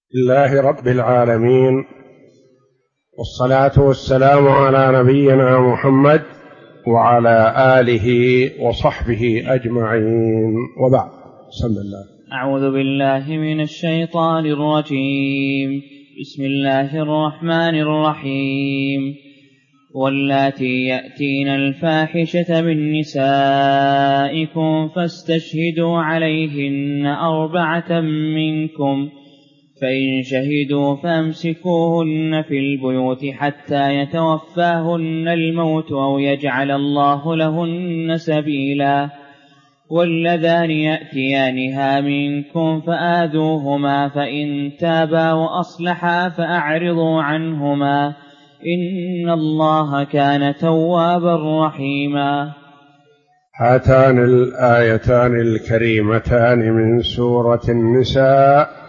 لله رب العالمين، والصلاة والسلام على نبينا محمد وعلى آله وصحبه أجمعين، وبعد. بسم الله. أعوذ بالله من الشيطان الرجيم. بسم الله الرحمن الرحيم. واللاتي يأتين الفاحشة من نسائكم فاستشهدوا عليهن 4 منكم، فإن شهدوا فامسكوهن في البيوت حتى يتوفاهن الموت أو يجعل الله لهن سبيلا. واللذان يأتيانها منكم فآذوهما، فإن تابا وأصلحا فأعرضوا عنهما، إن الله كان توابا رحيما. هاتان الآيتان الكريمتان من سورة النساء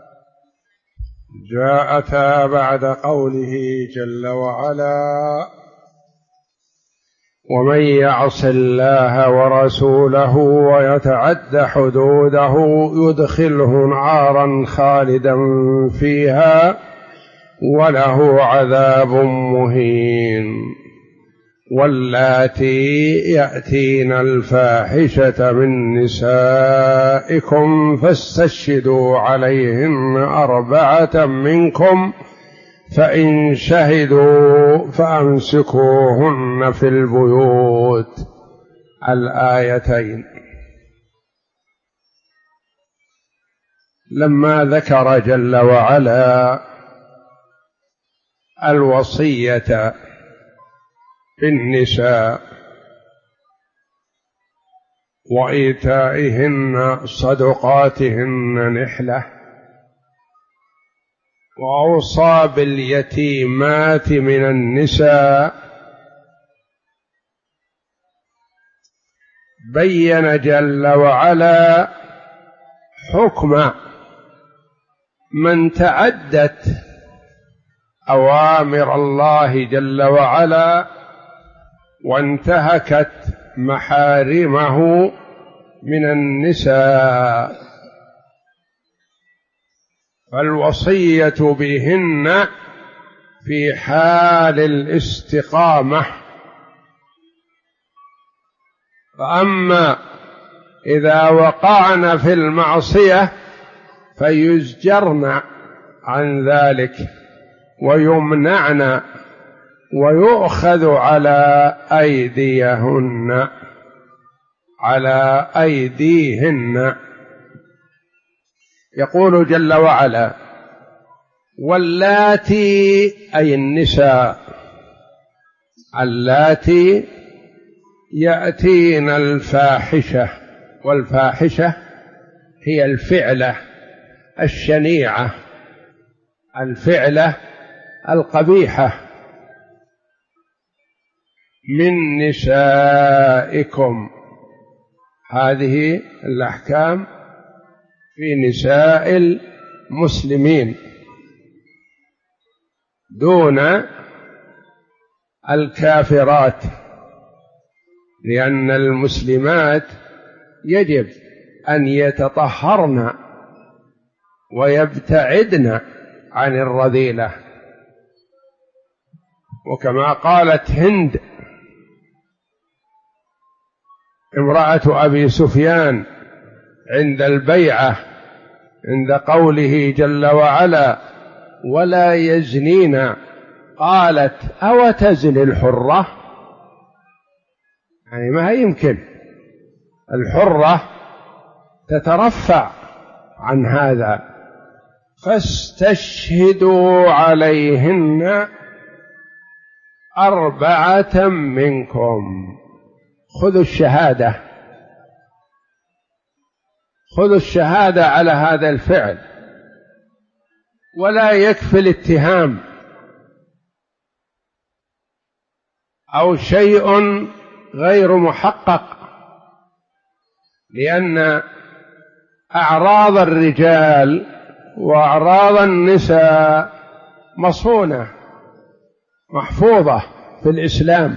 جاءتا بعد قوله جل وعلا: ومن يعص الله ورسوله ويتعد حدوده يدخله نارا خالدا فيها وله عذاب مهين. واللاتي يأتين الفاحشة من نسائكم فاستشهدوا عليهن 4 منكم، فإن شهدوا فأمسكوهن في البيوت. الآيتين. لما ذكر جل وعلا الوصية بالنساء وإيتائهن صدقاتهن نحلة، وأوصى باليتيمات من النساء، بين جل وعلا حكم من تعدت أوامر الله جل وعلا وانتهكت محارمه من النساء، فالوصية بهن في حال الاستقامة. فأما إذا وقعن في المعصية فيزجرن عن ذلك ويمنعن ويؤخذ على أيديهن. يقول جل وعلا: واللاتي، أي النساء، اللاتي يأتين الفاحشة، والفاحشة هي الفعلة الشنيعة، الفعلة القبيحة، من نسائكم. هذه الأحكام في نساء المسلمين دون الكافرات، لأن المسلمات يجب أن يتطهرن ويبتعدن عن الرذيلة. وكما قالت هند امرأة أبي سفيان عند البيعة عند قوله جل وعلا: ولا يزنين، قالت: أو تزني الحرة؟ يعني ما يمكن الحرة تترفع عن هذا. فاستشهدوا عليهن 4 منكم. خذوا الشهادة على هذا الفعل، ولا يكفي الاتهام أو شيء غير محقق، لأن أعراض الرجال وأعراض النساء مصونة محفوظة في الإسلام،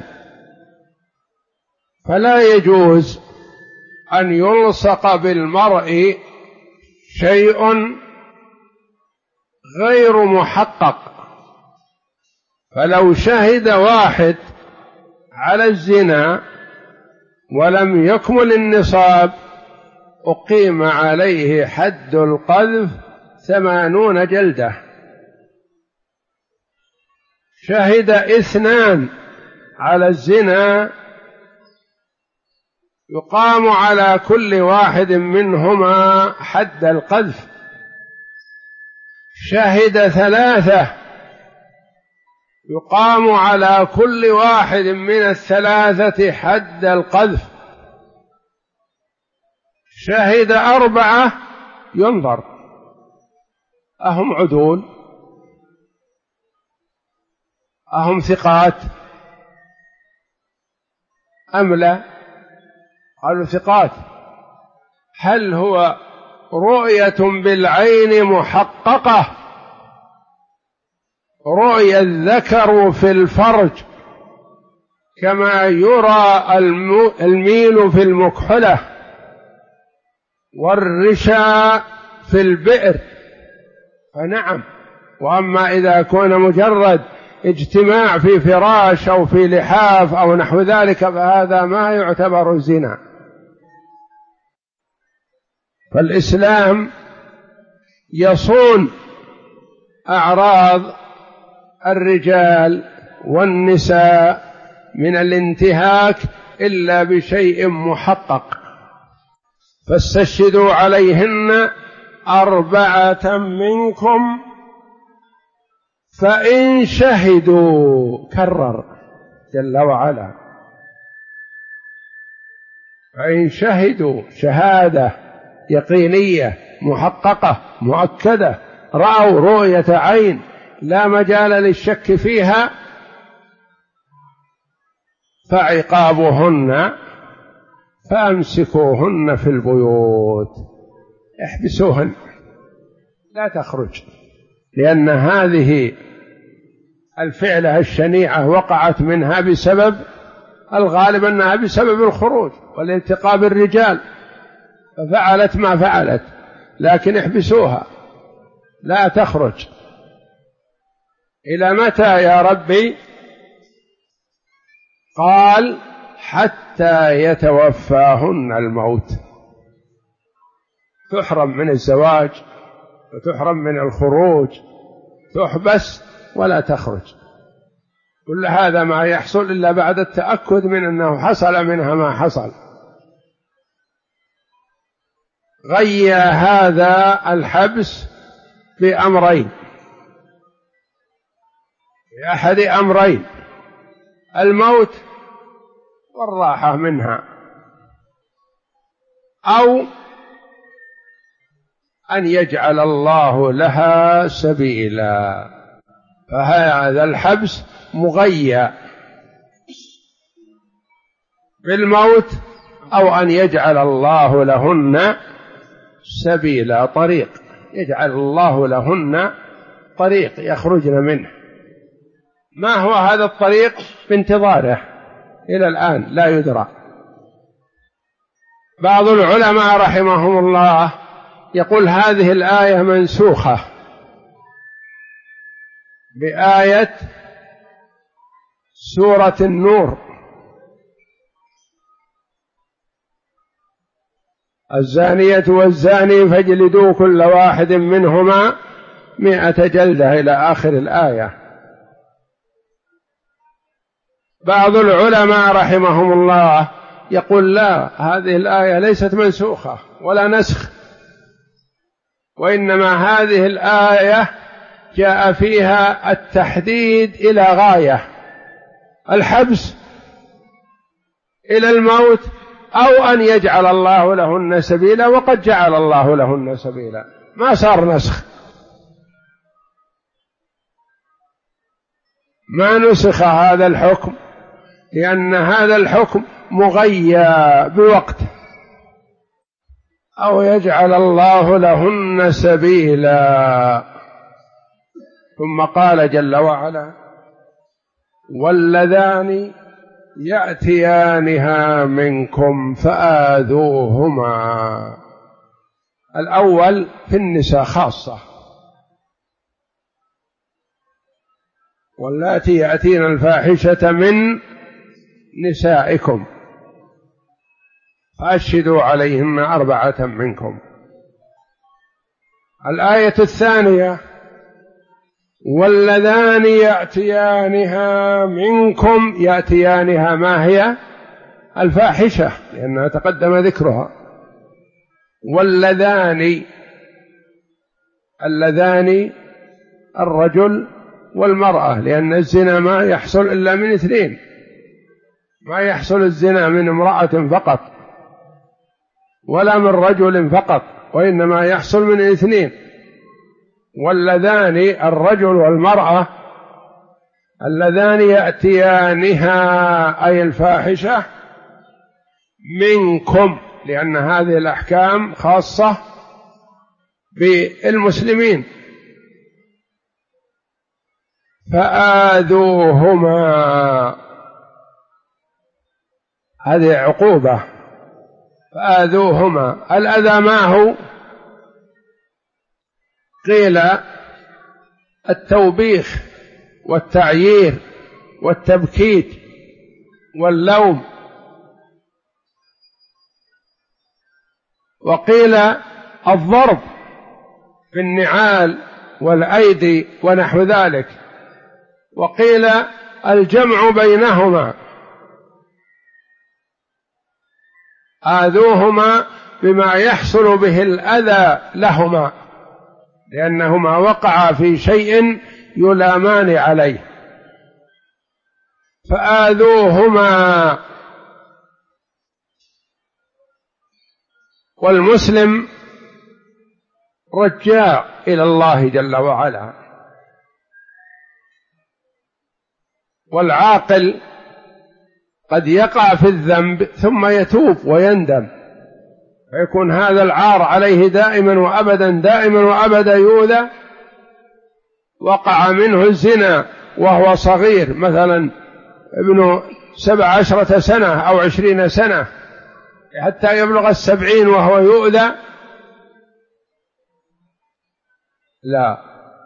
فلا يجوز أن يلصق بالمرء شيء غير محقق. فلو شهد واحد على الزنا ولم يكمل النصاب أقيم عليه حد القذف 80 جلدة. شهد 2 على الزنا يقام على كل واحد منهما حد القذف. شهد 3 يقام على كل واحد من ال3 حد القذف. شهد 4 ينظر أهم عدول أهم ثقات أم لا؟ قالوا ثقات. هل هو رؤية بالعين محققة، رؤيا الذكر في الفرج كما يرى الميل في المكحلة والرشا في البئر فنعم. وأما إذا كان مجرد اجتماع في فراش أو في لحاف أو نحو ذلك فهذا ما يعتبر زنا. فالإسلام يصون أعراض الرجال والنساء من الانتهاك إلا بشيء محقق. فاستشهدوا عليهن 4 منكم فإن شهدوا، كرر جل وعلا، فإن شهدوا شهادة يقينية محققة مؤكدة، رأوا رؤية عين لا مجال للشك فيها، فعقابهن فأمسكوهن في البيوت، احبسوهن لا تخرج، لأن هذه الفعلة الشنيعة وقعت منها بسبب الغالب أنها بسبب الخروج والالتقاء بالرجال، ففعلت ما فعلت، لكن احبسوها لا تخرج. إلى متى يا ربي؟ قال حتى يتوفاهن الموت. تحرم من الزواج وتحرم من الخروج، تحبس ولا تخرج. كل هذا ما يحصل إلا بعد التأكد من أنه حصل منها ما حصل. غيّ هذا الحبس بأمرين، بأحد أمرين: الموت والراحة منها، أو أن يجعل الله لها سبيلا. فهذا الحبس مغيّ بالموت، أو أن يجعل الله لهن سبيلا، طريق، يجعل الله لهن طريق يخرجن منه. ما هو هذا الطريق؟ بانتظاره إلى الآن لا يدرى. بعض العلماء رحمهم الله يقول هذه الآية منسوخة بآية سورة النور: الزانية والزاني فاجلدوا كل واحد منهما 100 جلدة إلى آخر الآية. بعض العلماء رحمهم الله يقول لا، هذه الآية ليست منسوخة ولا نسخ، وإنما هذه الآية جاء فيها التحديد إلى غاية، الحبس إلى الموت، أو أن يجعل الله لهن سبيلا، وقد جعل الله لهن سبيلا، ما صار نسخ، ما نسخ هذا الحكم، لأن هذا الحكم مغيّى بوقت. أو يجعل الله لهن سبيلا. ثم قال جل وعلا: واللذان يأتيانها منكم فآذوهما. الأول في النساء خاصة، واللاتي يأتين الفاحشة من نسائكم فأشهدوا عليهن 4 منكم. الآية الثانية: واللذان يأتيانها منكم. يأتيانها ما هي؟ الفاحشة، لأنها تقدم ذكرها. اللذان الرجل والمرأة، لأن الزنا ما يحصل إلا من 2، ما يحصل الزنا من امرأة فقط ولا من رجل فقط، وإنما يحصل من 2. واللذان الرجل والمرأة، اللذان يأتيانها أي الفاحشة منكم، لأن هذه الأحكام خاصة بالمسلمين. فآذوهما، هذه عقوبة. فآذوهما، الأذى ما هو؟ قيل التوبيخ والتعيير والتبكيت واللوم، وقيل الضرب بالنعال والأيدي ونحو ذلك، وقيل الجمع بينهما. آذوهما بما يحصل به الأذى لهما، لأنهما وقعا في شيء يلامان عليه. فآذوهما. والمسلم رجاع إلى الله جل وعلا، والعاقل قد يقع في الذنب ثم يتوب ويندم، فيكون هذا العار عليه دائما وأبدا، دائما وأبدا يؤذى. وقع منه الزنا وهو صغير، مثلا ابن 17 سنة أو 20 سنة، حتى يبلغ 70 وهو يؤذى؟ لا.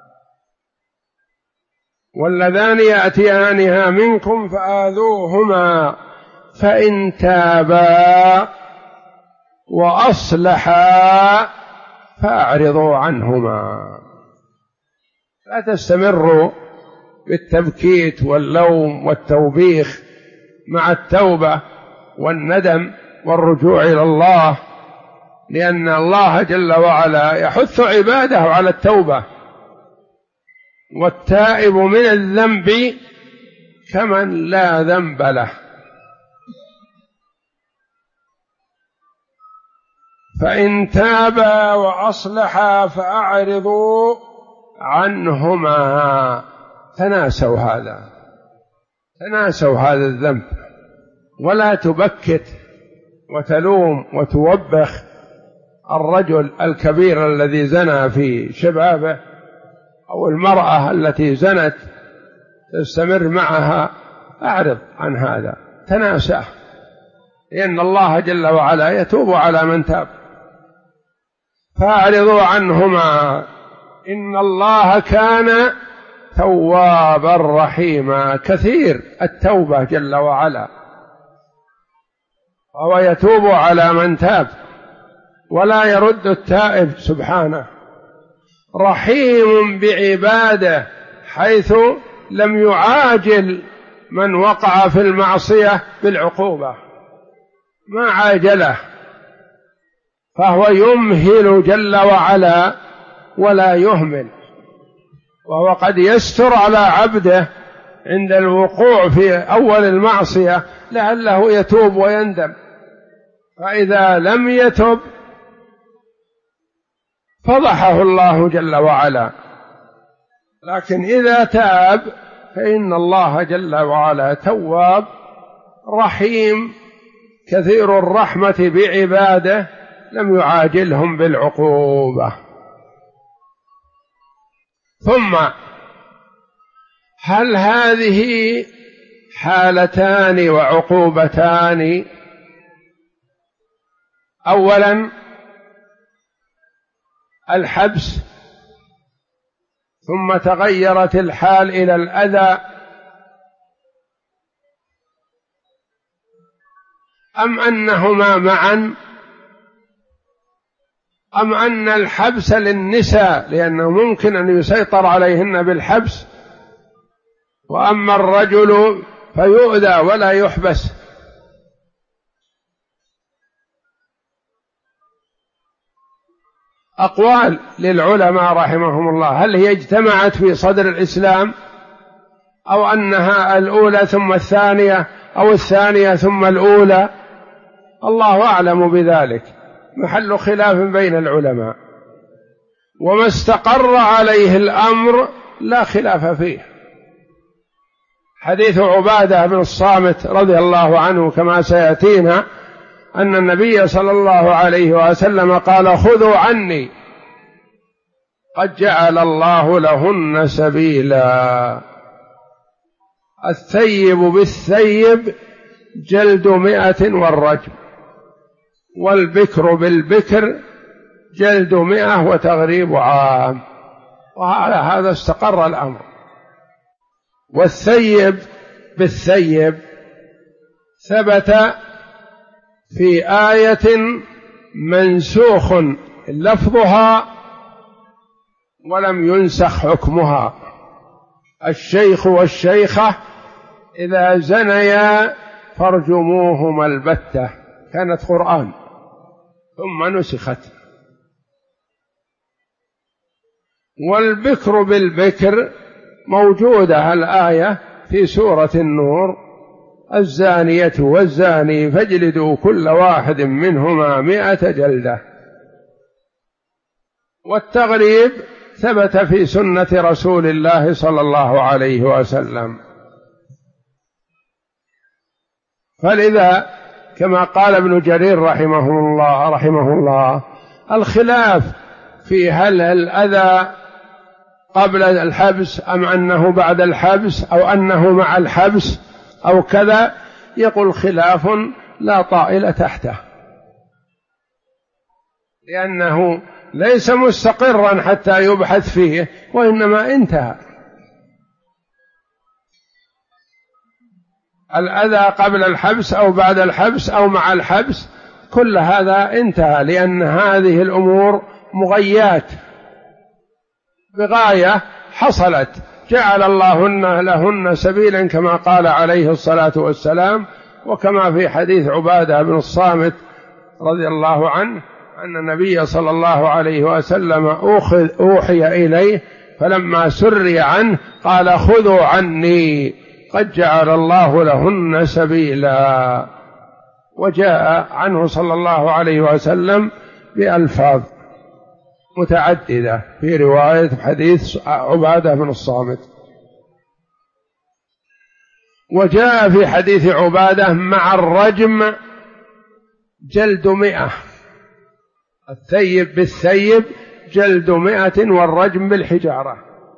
واللذان يأتيانها منكم فآذوهما فإن تابا وأصلحا فأعرضوا عنهما. لا تستمروا بالتبكيت واللوم والتوبيخ مع التوبة والندم والرجوع إلى الله، لأن الله جل وعلا يحث عباده على التوبة، والتائب من الذنب كمن لا ذنب له. فإن تابا وأصلحا فأعرضوا عنهما. تناسوا هذا، تناسوا هذا الذنب، ولا تبكت وتلوم وتوبخ الرجل الكبير الذي زنى في شبابه، أو المرأة التي زنت تستمر معها. أعرض عن هذا، تناساه، لأن الله جل وعلا يتوب على من تاب. فأعرضوا عنهما إن الله كان توابا رحيما. كثير التوبة جل وعلا، وهو يتوب على من تاب ولا يرد التائب سبحانه. رحيم بعباده، حيث لم يعاجل من وقع في المعصية بالعقوبة، ما عاجله، فهو يمهل جل وعلا ولا يهمل. وهو قد يستر على عبده عند الوقوع في أول المعصية لعله يتوب ويندم، فإذا لم يتب فضحه الله جل وعلا. لكن إذا تاب فإن الله جل وعلا تواب رحيم كثير الرحمة بعباده، لم يعاجلهم بالعقوبة. ثم هل هذه حالتان وعقوبتان؟ أولا الحبس، ثم تغيرت الحال إلى الأذى، أم أنهما معا، أم أن الحبس للنساء لأنه ممكن أن يسيطر عليهن بالحبس، وأما الرجل فيؤذى ولا يحبس. أقوال للعلماء رحمهم الله، هل هي اجتمعت في صدر الإسلام أو أنها الأولى ثم الثانية أو الثانية ثم الأولى؟ الله أعلم بذلك، محل خلاف بين العلماء، وما استقر عليه الأمر لا خلاف فيه. حديث عبادة بن الصامت رضي الله عنه كما سيأتينا أن النبي صلى الله عليه وسلم قال: خذوا عني قد جعل الله لهن سبيلا. الثيب بالثيب جلد 100 والرجم، والبكر بالبكر جلد 100 وتغريب عام. وعلى هذا استقر الأمر. والثيب بالثيب ثبت في آية منسوخ لفظها ولم ينسخ حكمها: الشيخ والشيخة إذا زنيا فارجموهما البتة. كانت قرآن ثم نسخت. والبكر بالبكر موجودة الآية في سورة النور: الزانية والزاني فاجلدوا كل واحد منهما 100 جلدة. والتغريب ثبت في سنة رسول الله صلى الله عليه وسلم. فلذا كما قال ابن جرير رحمه الله الخلاف في هل الأذى قبل الحبس أم أنه بعد الحبس أو أنه مع الحبس أو كذا، يقول خلاف لا طائل تحته، لأنه ليس مستقرا حتى يبحث فيه، وإنما انتهى. الأذى قبل الحبس أو بعد الحبس أو مع الحبس كل هذا انتهى، لأن هذه الأمور مغيات بغاية حصلت، جعل الله لهن سبيلا كما قال عليه الصلاة والسلام، وكما في حديث عبادة بن الصامت رضي الله عنه أن النبي صلى الله عليه وسلم أوحي إليه فلما سري عنه قال: خذوا عني قد جعل الله لهن سبيلا. وجاء عنه صلى الله عليه وسلم بألفاظ متعددة في رواية حديث عبادة بن الصامت. وجاء في حديث عبادة مع الرجم جلد 100، الثيب بالثيب جلد 100 والرجم بالحجارة.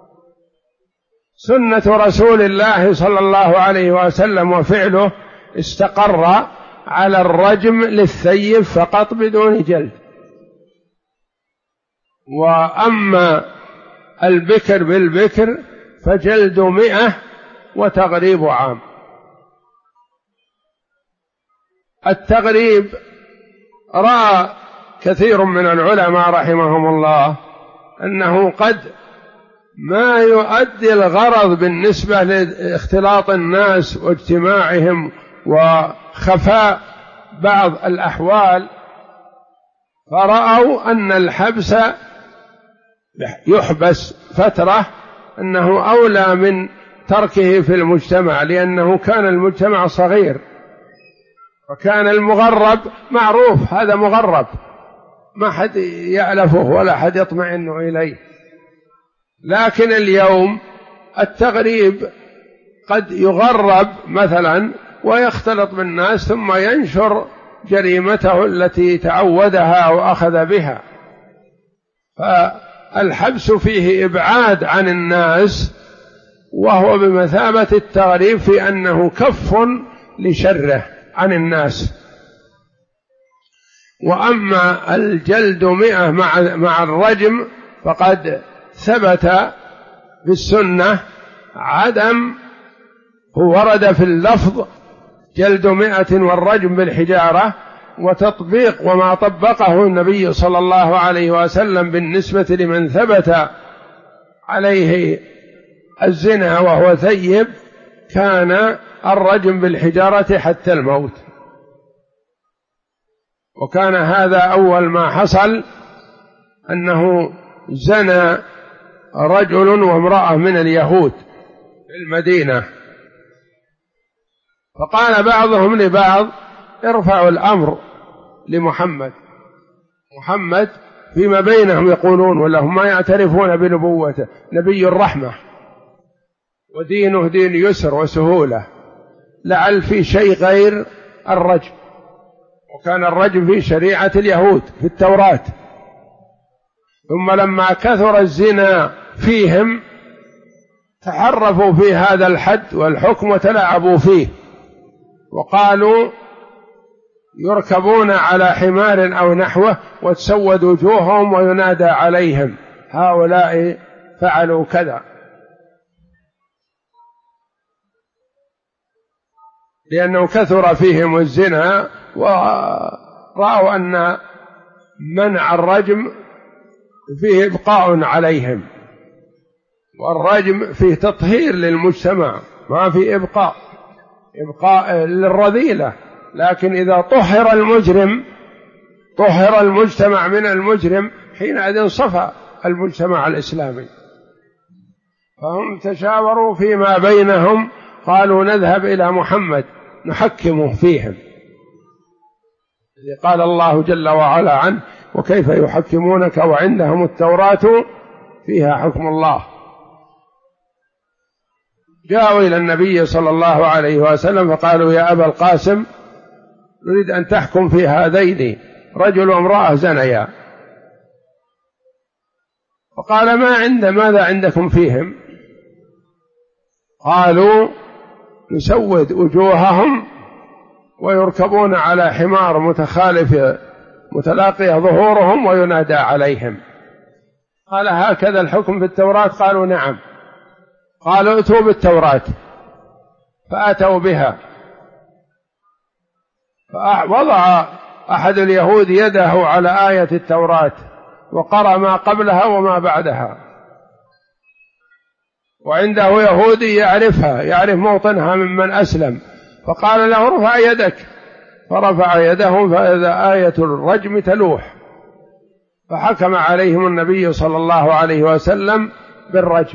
سنة رسول الله صلى الله عليه وسلم وفعله استقر على الرجم للثيب فقط بدون جلد، وأما البكر بالبكر فجلد 100 وتغريب عام. التغريب رأى كثير من العلماء رحمهم الله أنه قد ما يؤدي الغرض بالنسبة لاختلاط الناس واجتماعهم وخفاء بعض الأحوال، فرأوا أن الحبس يحبس فترة أنه أولى من تركه في المجتمع، لأنه كان المجتمع صغير وكان المغرب معروف، هذا مغرب ما حد يعلفه ولا حد يطمئن إليه. لكن اليوم التغريب قد يغرب مثلا ويختلط بالناس ثم ينشر جريمته التي تعودها وأخذ بها، فالحبس فيه إبعاد عن الناس، وهو بمثابة التغريب في أنه كف لشره عن الناس. وأما الجلد 100 مع الرجم فقد ثبت في السنة عدم، هو ورد في اللفظ جلد 100 والرجم بالحجارة، وتطبيق وما طبقه النبي صلى الله عليه وسلم بالنسبة لمن ثبت عليه الزنا وهو ثيب كان الرجم بالحجارة حتى الموت. وكان هذا أول ما حصل، أنه زنى رجل وامرأة من اليهود في المدينة، فقال بعضهم لبعض ارفعوا الأمر لمحمد. محمد فيما بينهم يقولون ولهم ما يعترفون بنبوته، نبي الرحمة ودينه دين يسر وسهولة، لعل في شيء غير الرجم، وكان الرجم في شريعة اليهود في التوراة. ثم لما كثر الزنا فيهم تحرفوا في هذا الحد والحكم وتلاعبوا فيه، وقالوا يركبون على حمار أو نحوه وتسود وجوههم وينادى عليهم هؤلاء فعلوا كذا، لأنه كثر فيهم الزنا ورأوا أن منع الرجم فيه إبقاء عليهم، والرجم فيه تطهير للمجتمع، ما فيه إبقاء للرذيلة. لكن إذا طهر المجرم طهر المجتمع من المجرم، حينئذ صفى المجتمع الإسلامي. فهم تشاوروا فيما بينهم، قالوا نذهب إلى محمد نحكمه فيهم، قال الله جل وعلا عنه وكيف يحكمونك وعندهم التوراة فيها حكم الله. جاءوا إلى النبي صلى الله عليه وسلم فقالوا يا أبا القاسم نريد أن تحكم في هذين رجل وامرأة زنيا. فقال ماذا عندكم فيهم؟ قالوا نسود وجوههم ويركبون على حمار متخالف متلاقية ظهورهم وينادى عليهم. قال هكذا الحكم في التوراة؟ قالوا نعم. قالوا ائتوا بالتوراة، فأتوا بها، فوضع أحد اليهود يده على آية التوراة وقرأ ما قبلها وما بعدها، وعنده يهودي يعرفها، يعرف موطنها ممن أسلم، فقال له ارفع يدك، فرفع يده فإذا آية الرجم تلوح، فحكم عليهم النبي صلى الله عليه وسلم بالرجم،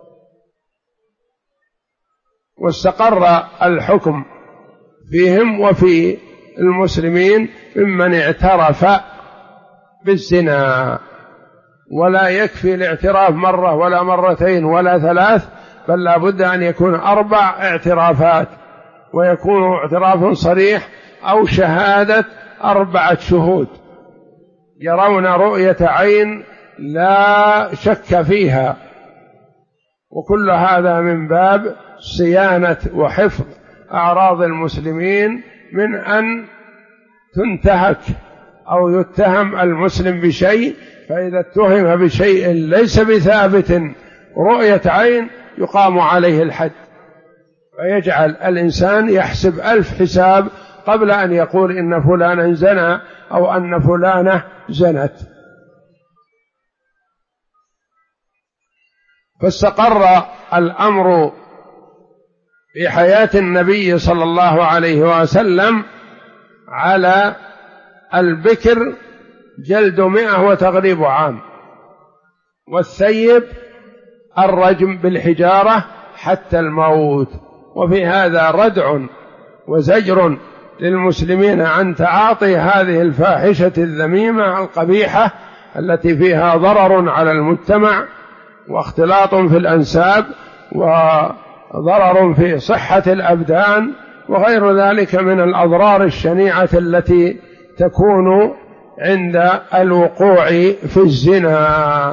واستقر الحكم فيهم وفي المسلمين ممن اعترف بالزنا. ولا يكفي الاعتراف مرة ولا مرتين ولا ثلاث، بل لا بد أن يكون 4 اعترافات، ويكون اعتراف صريح أو شهادة 4 شهود يرون رؤية عين لا شك فيها. وكل هذا من باب صيانة وحفظ أعراض المسلمين من أن تنتهك أو يتهم المسلم بشيء، فإذا اتهم بشيء ليس بثابت رؤية عين يقام عليه الحد، فيجعل الإنسان يحسب 1000 حساب قبل أن يقول إن فلانا زنى أو أن فلانة زنت. فاستقر الأمر في حياة النبي صلى الله عليه وسلم على البكر جلد 100 وتغريب عام، والثيب الرجم بالحجارة حتى الموت. وفي هذا ردع وزجر للمسلمين عن تعاطي هذه الفاحشة الذميمة القبيحة التي فيها ضرر على المجتمع واختلاط في الأنساب وضرر في صحة الأبدان وغير ذلك من الأضرار الشنيعة التي تكون عند الوقوع في الزنا.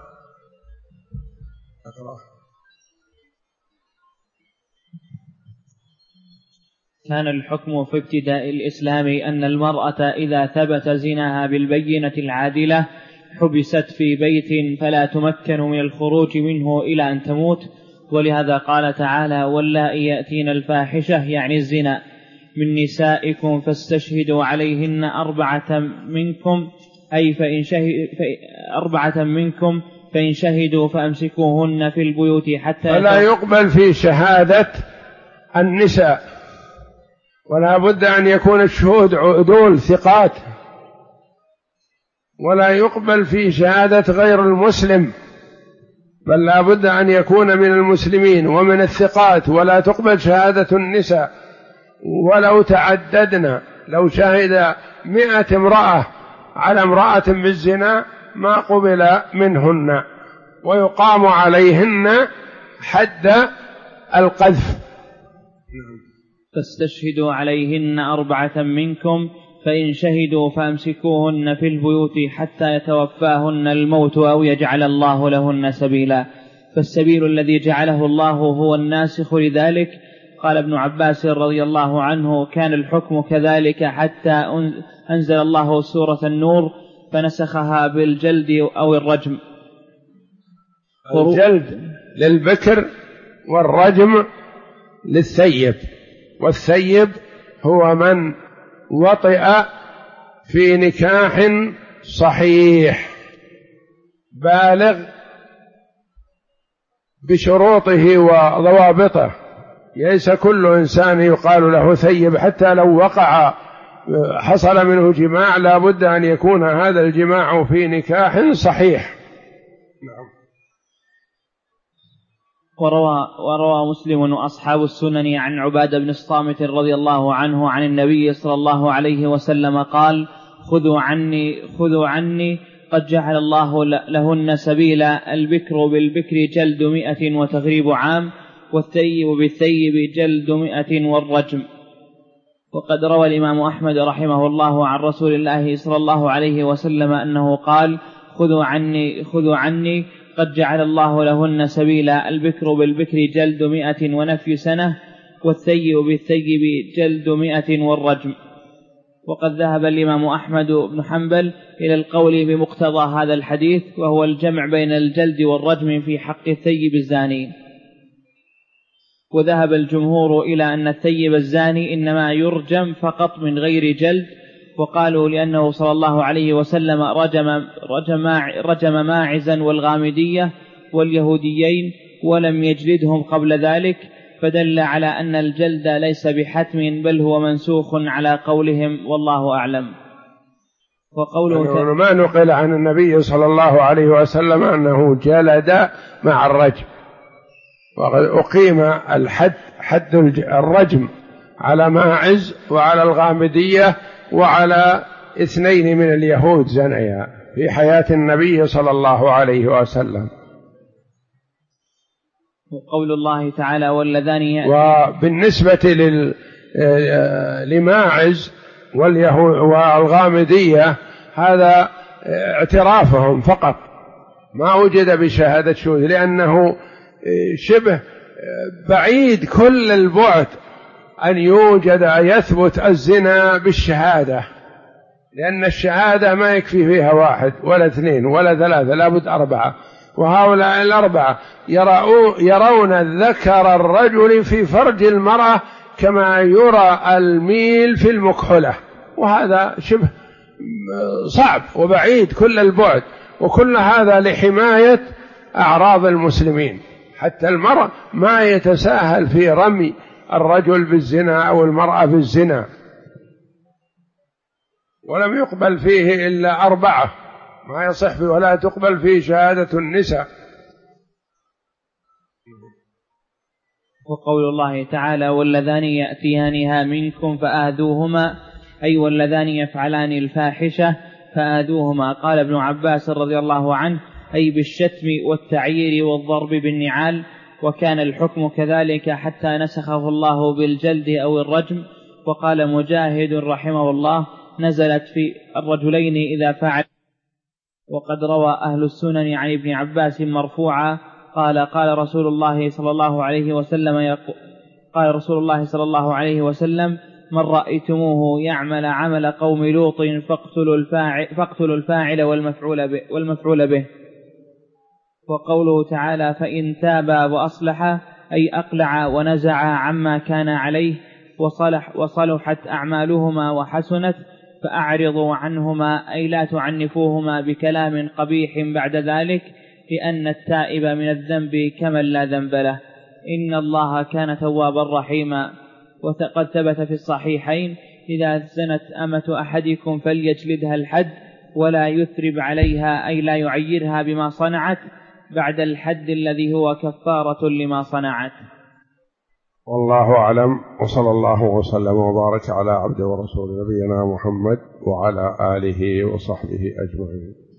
كان الحكم في ابتداء الإسلام أن المرأة إذا ثبت زناها بالبينة العادلة حبست في بيت فلا تمكن من الخروج منه إلى أن تموت. ولهذا قال تعالى: واللائي يأتين الفاحشة يعني الزنا من نسائكم فاستشهدوا عليهن 4 منكم، أي فإن شهدوا فأمسكوهن في البيوت حتى فلا يقبل في شهادة النساء، ولا بد أن يكون الشهود عدول ثقات، ولا يقبل في شهادة غير المسلم، بل لا بد أن يكون من المسلمين ومن الثقات. ولا تقبل شهادة النساء ولو تعددنا، لو شهد 100 امرأة على امرأة بالزنا ما قبل منهن، ويقام عليهن حد القذف. فاستشهدوا عليهن 4 منكم فإن شهدوا فأمسكوهن في البيوت حتى يتوفاهن الموت أو يجعل الله لهن سبيلا. فالسبيل الذي جعله الله هو الناسخ لذلك. قال ابن عباس رضي الله عنه: كان الحكم كذلك حتى أنزل الله سورة النور فنسخها بالجلد أو الرجم. الجلد للبكر والرجم للثيب، والثيب هو من وطئ في نكاح صحيح بالغ بشروطه وضوابطه. ليس كل إنسان يقال له ثيب، حتى لو وقع حصل منه جماع لا بد أن يكون هذا الجماع في نكاح صحيح. وروى مسلم وأصحاب السنن عن عبادة بن الصامت رضي الله عنه عن النبي صلى الله عليه وسلم قال: خذوا عني قد جعل الله لهن سبيلا، البكر بالبكر جلد 100 وتغريب عام، والثيب بالثيب جلد 100 والرجم. وقد روى الإمام أحمد رحمه الله عن رسول الله صلى الله عليه وسلم أنه قال: خذوا عني قد جعل الله لهن سبيلا، البكر بالبكر جلد 100 ونفي سنة، والثيب بالثيب جلد 100 والرجم. وقد ذهب الإمام أحمد بن حنبل إلى القول بمقتضى هذا الحديث، وهو الجمع بين الجلد والرجم في حق الثيب الزاني. وذهب الجمهور إلى أن الثيب الزاني إنما يرجم فقط من غير جلد، وقالوا لأنه صلى الله عليه وسلم رجم ماعزا والغامدية واليهوديين ولم يجلدهم قبل ذلك، فدل على أن الجلد ليس بحتم بل هو منسوخ على قولهم، والله أعلم. وقوله ما نقل عن النبي صلى الله عليه وسلم أنه جلد مع الرجم، وقد أقيم حد الرجم على ماعز وعلى الغامدية وعلى 2 من اليهود زنيا في حياة النبي صلى الله عليه وسلم. وقول الله تعالى: واللذان وبالنسبة لماعز والغامدية هذا اعترافهم فقط، ما وجد بشهادة شهود، لأنه شبه بعيد كل البعد أن يثبت الزنا بالشهادة، لأن الشهادة ما يكفي فيها 1 ولا 2 ولا 3، لابد 4. وهؤلاء 4 يرون ذكر الرجل في فرج المرأة كما يرى الميل في المكحلة، وهذا شبه صعب وبعيد كل البعد، وكل هذا لحماية أعراض المسلمين. حتى المرأة ما يتساهل في رمي الرجل بالزنا أو المرأة بالزنا، ولم يقبل فيه إلا 4، ما يصح فيه، ولا تقبل فيه شهادة النساء. وقول الله تعالى: واللذان يأتيانها منكم فآذوهما، أي واللذان يفعلان الفاحشة فآذوهما. قال ابن عباس رضي الله عنه: أي بالشتم والتعيير والضرب بالنعال. وكان الحكم كذلك حتى نسخه الله بالجلد أو الرجم. وقال مجاهد رحمه الله: نزلت في الرجلين إذا فعل. وقد روى أهل السنن عن ابن عباس مرفوعا قال رسول الله صلى الله عليه وسلم من رأيتموه يعمل عمل قوم لوط فاقتلوا الفاعل والمفعول به. وقوله تعالى فإن تابا وأصلحا أي أقلع ونزع عما كان عليه وصلحت أعمالهما وحسنت فأعرضوا عنهما أي لا تعنفوهما بكلام قبيح بعد ذلك، لأن التائب من الذنب كمن لا ذنب له، إن الله كان توابا رحيما. وقد ثبت في الصحيحين إذا زنت أمة أحدكم فليجلدها الحد ولا يثرب عليها أي لا يعيرها بما صنعت بعد الحد الذي هو كفارة لما صنعت. والله أعلم، وصلى الله وسلم وبارك على عبده ورسول نبينا محمد وعلى آله وصحبه أجمعين.